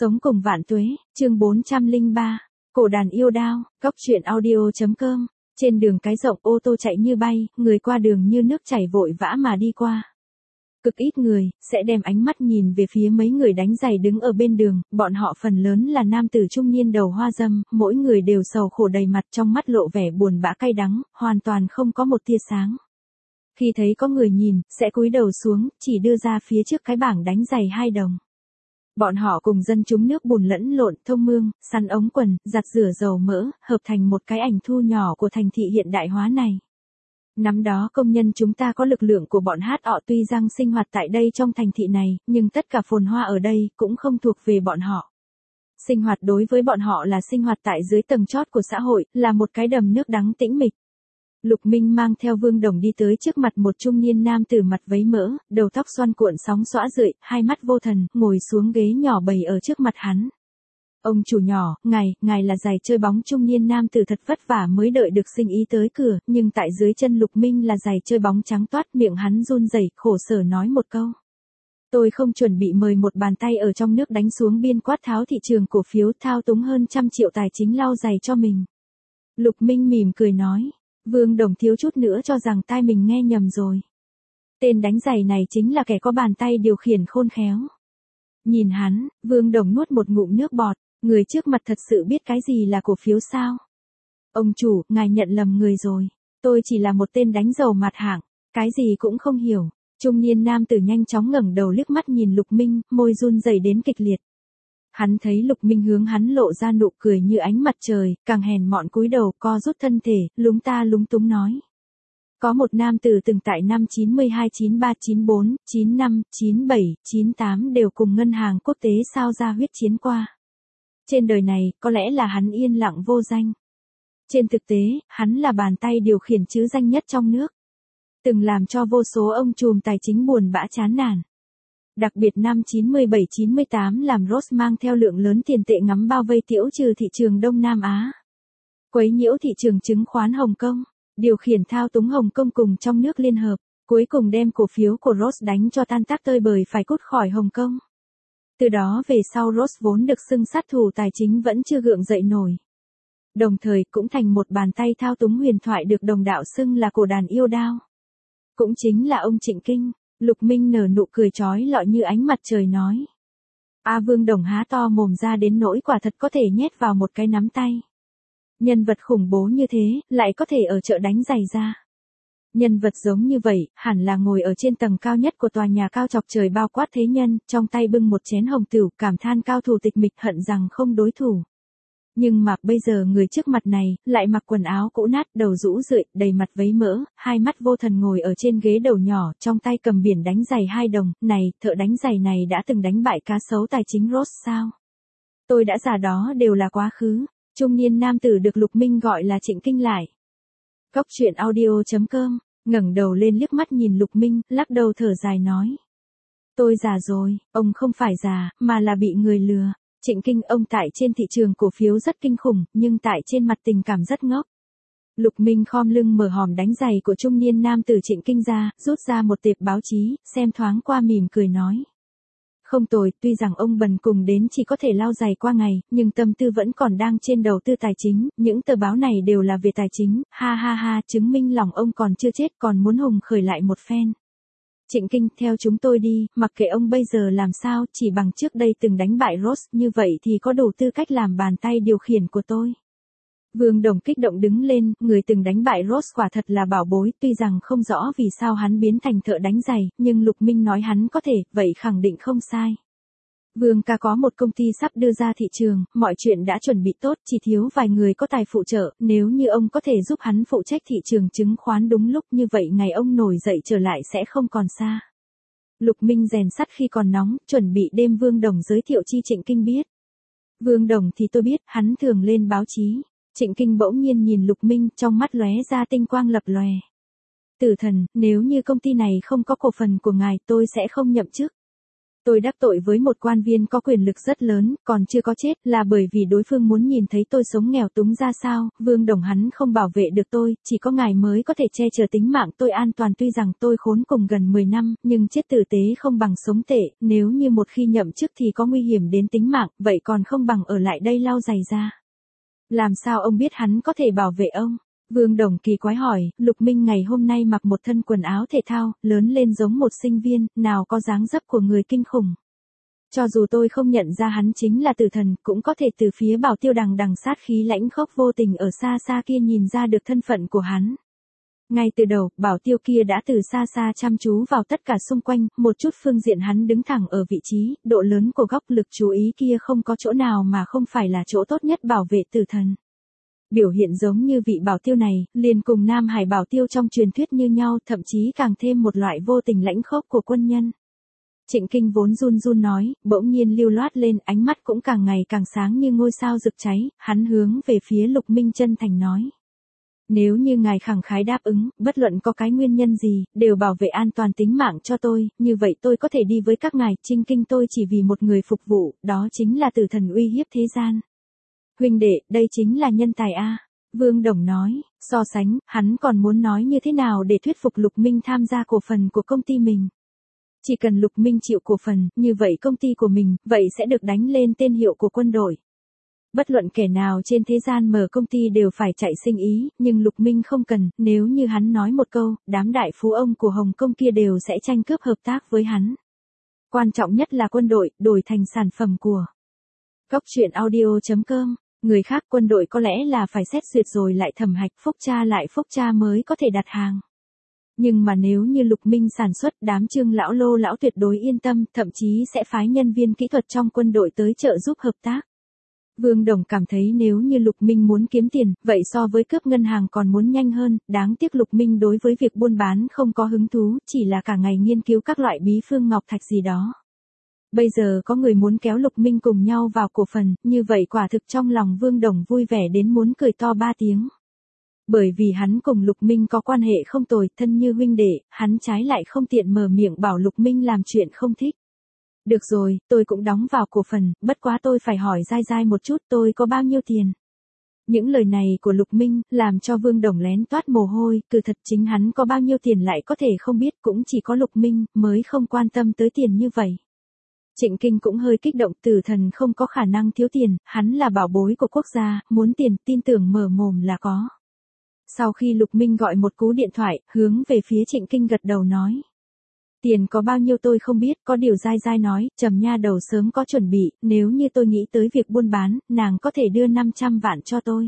Sống cùng vạn tuế, chương 403, cổ đàn yêu đao, góc truyện audio.com, trên đường cái rộng ô tô chạy như bay, người qua đường như nước chảy vội vã mà đi qua. Cực ít người, sẽ đem ánh mắt nhìn về phía mấy người đánh giày đứng ở bên đường, bọn họ phần lớn là nam tử trung niên đầu hoa râm, mỗi người đều sầu khổ đầy mặt trong mắt lộ vẻ buồn bã cay đắng, hoàn toàn không có một tia sáng. Khi thấy có người nhìn, sẽ cúi đầu xuống, chỉ đưa ra phía trước cái bảng đánh giày 2 đồng. Bọn họ cùng dân chúng nước bùn lẫn lộn, thông mương, săn ống quần, giặt rửa dầu mỡ, hợp thành một cái ảnh thu nhỏ của thành thị hiện đại hóa này. Năm đó công nhân chúng ta có lực lượng của bọn họ tuy rằng sinh hoạt tại đây trong thành thị này, nhưng tất cả phồn hoa ở đây cũng không thuộc về bọn họ. Sinh hoạt đối với bọn họ là sinh hoạt tại dưới tầng chót của xã hội, là một cái đầm nước đắng tĩnh mịch. Lục Minh mang theo Vương Đồng đi tới trước mặt một trung niên nam tử mặt váy mỡ, đầu tóc xoăn cuộn sóng xõa rượi, hai mắt vô thần, ngồi xuống ghế nhỏ bày ở trước mặt hắn. Ông chủ nhỏ, ngài là giày chơi bóng trung niên nam tử thật vất vả mới đợi được sinh ý tới cửa, nhưng tại dưới chân Lục Minh là giày chơi bóng trắng toát, miệng hắn run rẩy, khổ sở nói một câu. Tôi không chuẩn bị mời một bàn tay ở trong nước đánh xuống biên quát tháo thị trường cổ phiếu thao túng hơn 100 triệu tài chính lau giày cho mình. Lục Minh mỉm cười nói. Vương Đồng thiếu chút nữa cho rằng tai mình nghe nhầm rồi. Tên đánh giày này chính là kẻ có bàn tay điều khiển khôn khéo. Nhìn hắn, Vương Đồng nuốt một ngụm nước bọt, người trước mặt thật sự biết cái gì là cổ phiếu sao? Ông chủ, ngài nhận lầm người rồi. Tôi chỉ là một tên đánh dầu mặt hạng, cái gì cũng không hiểu. Trung niên nam tử nhanh chóng ngẩng đầu liếc mắt nhìn Lục Minh, môi run rẩy đến kịch liệt. Hắn thấy Lục Minh hướng hắn lộ ra nụ cười như ánh mặt trời, càng hèn mọn cúi đầu co rút thân thể, lúng ta lúng túng nói. Có một nam tử từng tại năm 92, 93, 94, 95, 97, 98 đều cùng ngân hàng quốc tế sao ra huyết chiến qua. Trên đời này, có lẽ là hắn yên lặng vô danh. Trên thực tế, hắn là bàn tay điều khiển chứ danh nhất trong nước. Từng làm cho vô số ông trùm tài chính buồn bã chán nản. Đặc biệt năm 97-98 làm Ross mang theo lượng lớn tiền tệ ngắm bao vây tiễu trừ thị trường Đông Nam Á. Quấy nhiễu thị trường chứng khoán Hồng Kông, điều khiển thao túng Hồng Kông cùng trong nước liên hợp, cuối cùng đem cổ phiếu của Ross đánh cho tan tác tơi bời phải cút khỏi Hồng Kông. Từ đó về sau Ross vốn được xưng sát thủ tài chính vẫn chưa gượng dậy nổi. Đồng thời cũng thành một bàn tay thao túng huyền thoại được đồng đạo xưng là cổ đàn yêu đao. Cũng chính là ông Trịnh Kinh. Lục Minh nở nụ cười chói lọi như ánh mặt trời nói. Vương Đồng há to mồm ra đến nỗi quả thật có thể nhét vào một cái nắm tay. Nhân vật khủng bố như thế, lại có thể ở chợ đánh giày ra. Nhân vật giống như vậy, hẳn là ngồi ở trên tầng cao nhất của tòa nhà cao chọc trời bao quát thế nhân, trong tay bưng một chén hồng tửu, cảm than cao thủ tịch mịch hận rằng không đối thủ. Nhưng mà bây giờ người trước mặt này, lại mặc quần áo cũ nát, đầu rũ rượi, đầy mặt váy mỡ, hai mắt vô thần ngồi ở trên ghế đầu nhỏ, trong tay cầm biển đánh giày 2 đồng, này, thợ đánh giày này đã từng đánh bại cá sấu tài chính Ross sao? Tôi đã già đó đều là quá khứ, trung niên nam tử được Lục Minh gọi là Trịnh Kinh lại. Góc truyện audio.com, ngẩng đầu lên liếc mắt nhìn Lục Minh, lắc đầu thở dài nói. Tôi già rồi, ông không phải già, mà là bị người lừa. Trịnh Kinh ông tại trên thị trường cổ phiếu rất kinh khủng, nhưng tại trên mặt tình cảm rất ngốc. Lục Minh khom lưng mở hòm đánh giày của trung niên nam tử Trịnh Kinh ra, rút ra một tệp báo chí, xem thoáng qua mỉm cười nói. Không tồi, tuy rằng ông bần cùng đến chỉ có thể lau giày qua ngày, nhưng tâm tư vẫn còn đang trên đầu tư tài chính, những tờ báo này đều là về tài chính, ha ha ha, chứng minh lòng ông còn chưa chết còn muốn hùng khởi lại một phen. Trịnh Kinh, theo chúng tôi đi, mặc kệ ông bây giờ làm sao, chỉ bằng trước đây từng đánh bại Ross, như vậy thì có đủ tư cách làm bàn tay điều khiển của tôi. Vương Đồng kích động đứng lên, người từng đánh bại Ross quả thật là bảo bối, tuy rằng không rõ vì sao hắn biến thành thợ đánh giày, nhưng Lục Minh nói hắn có thể, vậy khẳng định không sai. Vương ca có một công ty sắp đưa ra thị trường, mọi chuyện đã chuẩn bị tốt, chỉ thiếu vài người có tài phụ trợ, nếu như ông có thể giúp hắn phụ trách thị trường chứng khoán đúng lúc như vậy ngày ông nổi dậy trở lại sẽ không còn xa. Lục Minh rèn sắt khi còn nóng, chuẩn bị đêm Vương Đồng giới thiệu chi Trịnh Kinh biết. Vương Đồng thì tôi biết, hắn thường lên báo chí. Trịnh Kinh bỗng nhiên nhìn Lục Minh, trong mắt lóe ra tinh quang lập lòe. Tử thần, nếu như công ty này không có cổ phần của ngài tôi sẽ không nhậm chức. Tôi đắc tội với một quan viên có quyền lực rất lớn, còn chưa có chết, là bởi vì đối phương muốn nhìn thấy tôi sống nghèo túng ra sao, Vương Đồng hắn không bảo vệ được tôi, chỉ có ngài mới có thể che chở tính mạng tôi an toàn tuy rằng tôi khốn cùng gần 10 năm, nhưng chết tử tế không bằng sống tệ, nếu như một khi nhậm chức thì có nguy hiểm đến tính mạng, vậy còn không bằng ở lại đây lau giày ra. Làm sao ông biết hắn có thể bảo vệ ông? Vương Đồng kỳ quái hỏi, Lục Minh ngày hôm nay mặc một thân quần áo thể thao, lớn lên giống một sinh viên, nào có dáng dấp của người kinh khủng. Cho dù tôi không nhận ra hắn chính là tử thần, cũng có thể từ phía Bảo Tiêu đằng đằng sát khí lãnh khốc vô tình ở xa xa kia nhìn ra được thân phận của hắn. Ngay từ đầu, Bảo Tiêu kia đã từ xa xa chăm chú vào tất cả xung quanh, một chút phương diện hắn đứng thẳng ở vị trí, độ lớn của góc lực chú ý kia không có chỗ nào mà không phải là chỗ tốt nhất bảo vệ tử thần. Biểu hiện giống như vị Bảo Tiêu này, liền cùng Nam Hải Bảo Tiêu trong truyền thuyết như nhau, thậm chí càng thêm một loại vô tình lãnh khốc của quân nhân. Trịnh Kinh vốn run run nói, bỗng nhiên lưu loát lên, ánh mắt cũng càng ngày càng sáng như ngôi sao rực cháy, hắn hướng về phía Lục Minh chân thành nói. Nếu như ngài khẳng khái đáp ứng, bất luận có cái nguyên nhân gì, đều bảo vệ an toàn tính mạng cho tôi, như vậy tôi có thể đi với các ngài, Trịnh Kinh tôi chỉ vì một người phục vụ, đó chính là tử thần uy hiếp thế gian. Huynh đệ, đây chính là nhân tài a. Vương Đồng nói, so sánh, hắn còn muốn nói như thế nào để thuyết phục Lục Minh tham gia cổ phần của công ty mình. Chỉ cần Lục Minh chịu cổ phần, như vậy công ty của mình, vậy sẽ được đánh lên tên hiệu của quân đội. Bất luận kẻ nào trên thế gian mở công ty đều phải chạy sinh ý, nhưng Lục Minh không cần, nếu như hắn nói một câu, đám đại phú ông của Hồng Kông kia đều sẽ tranh cướp hợp tác với hắn. Quan trọng nhất là quân đội, đổi thành sản phẩm của Góc Truyện Audio.com. Người khác quân đội có lẽ là phải xét duyệt rồi lại thẩm hạch phúc tra mới có thể đặt hàng. Nhưng mà nếu như Lục Minh sản xuất, đám Trương lão lô lão tuyệt đối yên tâm, thậm chí sẽ phái nhân viên kỹ thuật trong quân đội tới trợ giúp hợp tác. Vương Đồng cảm thấy nếu như Lục Minh muốn kiếm tiền, vậy so với cướp ngân hàng còn muốn nhanh hơn, đáng tiếc Lục Minh đối với việc buôn bán không có hứng thú, chỉ là cả ngày nghiên cứu các loại bí phương ngọc thạch gì đó. Bây giờ có người muốn kéo Lục Minh cùng nhau vào cổ phần, như vậy quả thực trong lòng Vương Đồng vui vẻ đến muốn cười to 3 tiếng. Bởi vì hắn cùng Lục Minh có quan hệ không tồi, thân như huynh đệ, hắn trái lại không tiện mở miệng bảo Lục Minh làm chuyện không thích. Được rồi, tôi cũng đóng vào cổ phần, bất quá tôi phải hỏi dai dai một chút tôi có bao nhiêu tiền. Những lời này của Lục Minh, làm cho Vương Đồng lén toát mồ hôi, cứ thật chính hắn có bao nhiêu tiền lại có thể không biết, cũng chỉ có Lục Minh, mới không quan tâm tới tiền như vậy. Trịnh Kinh cũng hơi kích động, tử thần không có khả năng thiếu tiền, hắn là bảo bối của quốc gia, muốn tiền, tin tưởng mở mồm là có. Sau khi Lục Minh gọi một cú điện thoại, hướng về phía Trịnh Kinh gật đầu nói. Tiền có bao nhiêu tôi không biết, có điều dai dai nói, Trầm nha đầu sớm có chuẩn bị, nếu như tôi nghĩ tới việc buôn bán, nàng có thể đưa 500 vạn cho tôi.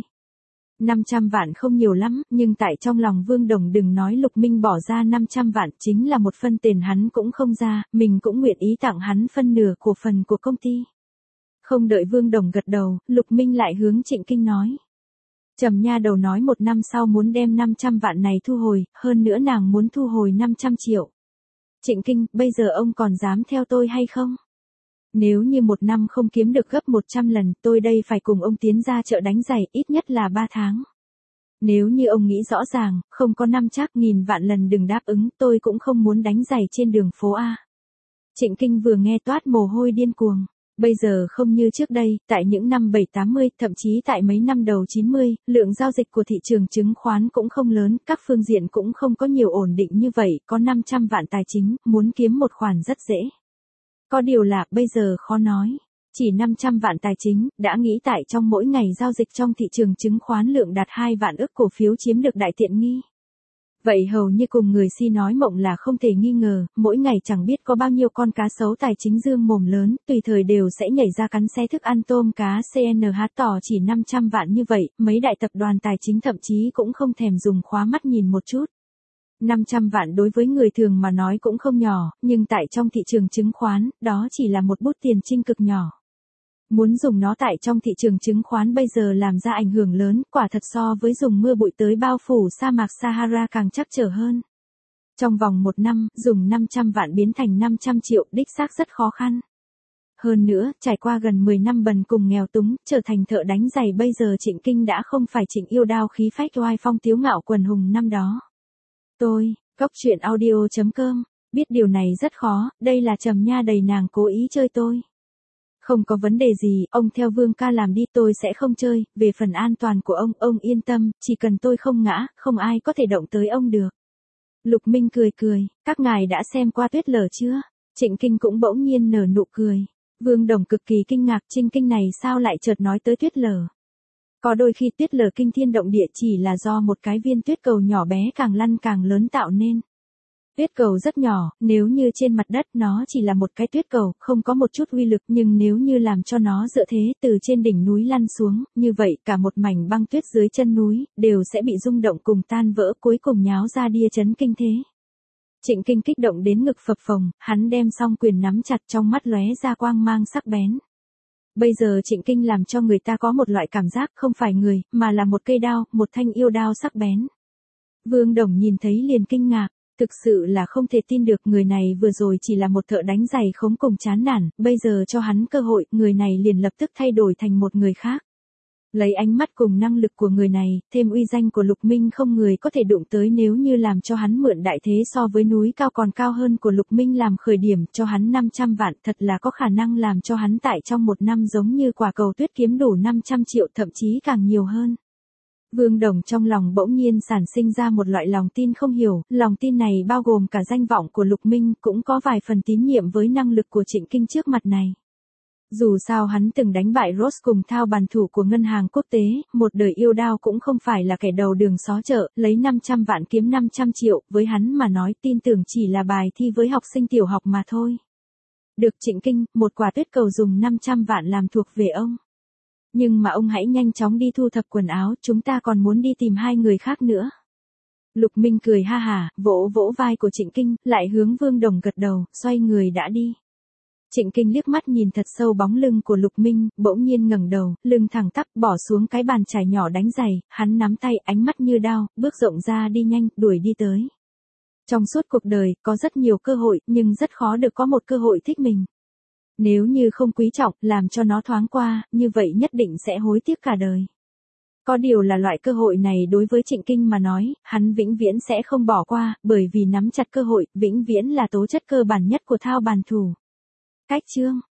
500 vạn không nhiều lắm, nhưng tại trong lòng Vương Đồng đừng nói Lục Minh bỏ ra 500 vạn chính là một phân tiền hắn cũng không ra, mình cũng nguyện ý tặng hắn phân nửa cổ phần của công ty. Không đợi Vương Đồng gật đầu, Lục Minh lại hướng Trịnh Kinh nói. Trầm nha đầu nói 1 năm sau muốn đem 500 vạn này thu hồi, hơn nữa nàng muốn thu hồi 500 triệu. Trịnh Kinh, bây giờ ông còn dám theo tôi hay không? Nếu như 1 năm không kiếm được gấp 100 lần, tôi đây phải cùng ông tiến ra chợ đánh giày, ít nhất là 3 tháng. Nếu như ông nghĩ rõ ràng, không có năm chắc 1000 vạn lần đừng đáp ứng, tôi cũng không muốn đánh giày trên đường phố A. Trịnh Kinh vừa nghe toát mồ hôi điên cuồng. Bây giờ không như trước đây, tại những năm 70-80, thậm chí tại mấy năm đầu 90, lượng giao dịch của thị trường chứng khoán cũng không lớn, các phương diện cũng không có nhiều ổn định như vậy, có 500 vạn tài chính, muốn kiếm một khoản rất dễ. Có điều là, bây giờ khó nói. Chỉ 500 vạn tài chính, đã nghĩ tại trong mỗi ngày giao dịch trong thị trường chứng khoán lượng đạt 2 vạn ức cổ phiếu chiếm được đại tiện nghi. Vậy hầu như cùng người si nói mộng là không thể nghi ngờ, mỗi ngày chẳng biết có bao nhiêu con cá sấu tài chính dương mồm lớn, tùy thời đều sẽ nhảy ra cắn xé thức ăn tôm cá CNH tỏ chỉ 500 vạn như vậy, mấy đại tập đoàn tài chính thậm chí cũng không thèm dùng khóa mắt nhìn một chút. 500 vạn đối với người thường mà nói cũng không nhỏ, nhưng tại trong thị trường chứng khoán, đó chỉ là một bút tiền trinh cực nhỏ. Muốn dùng nó tại trong thị trường chứng khoán bây giờ làm ra ảnh hưởng lớn, quả thật so với dùng mưa bụi tới bao phủ sa mạc Sahara càng chắc trở hơn. Trong vòng 1 năm, dùng 500 vạn biến thành 500 triệu, đích xác rất khó khăn. Hơn nữa, trải qua gần 10 năm bần cùng nghèo túng, trở thành thợ đánh giày bây giờ Trịnh Kinh đã không phải Trịnh yêu đao khí phách oai phong tiếu ngạo quần hùng năm đó. Tôi, Góc Truyện Audio.com Biết điều này rất khó, đây là Trầm Nha đầy nàng cố ý chơi tôi. Không có vấn đề gì, ông theo Vương ca làm đi, tôi sẽ không chơi, về phần an toàn của ông yên tâm, chỉ cần tôi không ngã, không ai có thể động tới ông được. Lục Minh cười cười, các ngài đã xem qua Tuyết Lở chưa? Trịnh Kinh cũng bỗng nhiên nở nụ cười. Vương Đồng cực kỳ kinh ngạc, Trinh Kinh này sao lại chợt nói tới Tuyết Lở. Có đôi khi Tuyết Lở kinh thiên động địa chỉ là do một cái viên tuyết cầu nhỏ bé càng lăn càng lớn tạo nên. Tuyết cầu rất nhỏ, nếu như trên mặt đất nó chỉ là một cái tuyết cầu, không có một chút uy lực, nhưng nếu như làm cho nó dựa thế từ trên đỉnh núi lăn xuống, như vậy cả một mảnh băng tuyết dưới chân núi, đều sẽ bị rung động cùng tan vỡ, cuối cùng nháo ra đia chấn kinh thế. Trịnh Kinh kích động đến ngực phập phồng, hắn đem song quyền nắm chặt, trong mắt lóe ra quang mang sắc bén. Bây giờ Trịnh Kinh làm cho người ta có một loại cảm giác không phải người, mà là một cây đao, một thanh yêu đao sắc bén. Vương Đồng nhìn thấy liền kinh ngạc. Thực sự là không thể tin được, người này vừa rồi chỉ là một thợ đánh giày khống cùng chán nản, bây giờ cho hắn cơ hội, người này liền lập tức thay đổi thành một người khác. Lấy ánh mắt cùng năng lực của người này, thêm uy danh của Lục Minh không người có thể đụng tới, nếu như làm cho hắn mượn đại thế so với núi cao còn cao hơn của Lục Minh làm khởi điểm cho hắn 500 vạn, thật là có khả năng làm cho hắn tại trong một năm giống như quả cầu tuyết kiếm đủ 500 triệu, thậm chí càng nhiều hơn. Vương Đồng trong lòng bỗng nhiên sản sinh ra một loại lòng tin không hiểu, lòng tin này bao gồm cả danh vọng của Lục Minh, cũng có vài phần tín nhiệm với năng lực của Trịnh Kinh trước mặt này. Dù sao hắn từng đánh bại Ross cùng thao bàn thủ của ngân hàng quốc tế, một đời yêu đao cũng không phải là kẻ đầu đường xó chợ, lấy 500 vạn kiếm 500 triệu, với hắn mà nói tin tưởng chỉ là bài thi với học sinh tiểu học mà thôi. Được Trịnh Kinh, một quả tuyết cầu dùng 500 vạn làm thuộc về ông. Nhưng mà ông hãy nhanh chóng đi thu thập quần áo, chúng ta còn muốn đi tìm hai người khác nữa. Lục Minh cười ha hả, vỗ vỗ vai của Trịnh Kinh, lại hướng Vương Đồng gật đầu, xoay người đã đi. Trịnh Kinh liếc mắt nhìn thật sâu bóng lưng của Lục Minh, bỗng nhiên ngẩng đầu, lưng thẳng tắp, bỏ xuống cái bàn chải nhỏ đánh giày, hắn nắm tay, ánh mắt như đao, bước rộng ra đi nhanh, đuổi đi tới. Trong suốt cuộc đời, có rất nhiều cơ hội, nhưng rất khó được có một cơ hội thích mình. Nếu như không quý trọng, làm cho nó thoáng qua, như vậy nhất định sẽ hối tiếc cả đời. Có điều là loại cơ hội này đối với Trịnh Kinh mà nói, hắn vĩnh viễn sẽ không bỏ qua, bởi vì nắm chặt cơ hội, vĩnh viễn là tố chất cơ bản nhất của thao bàn thủ. Cách chương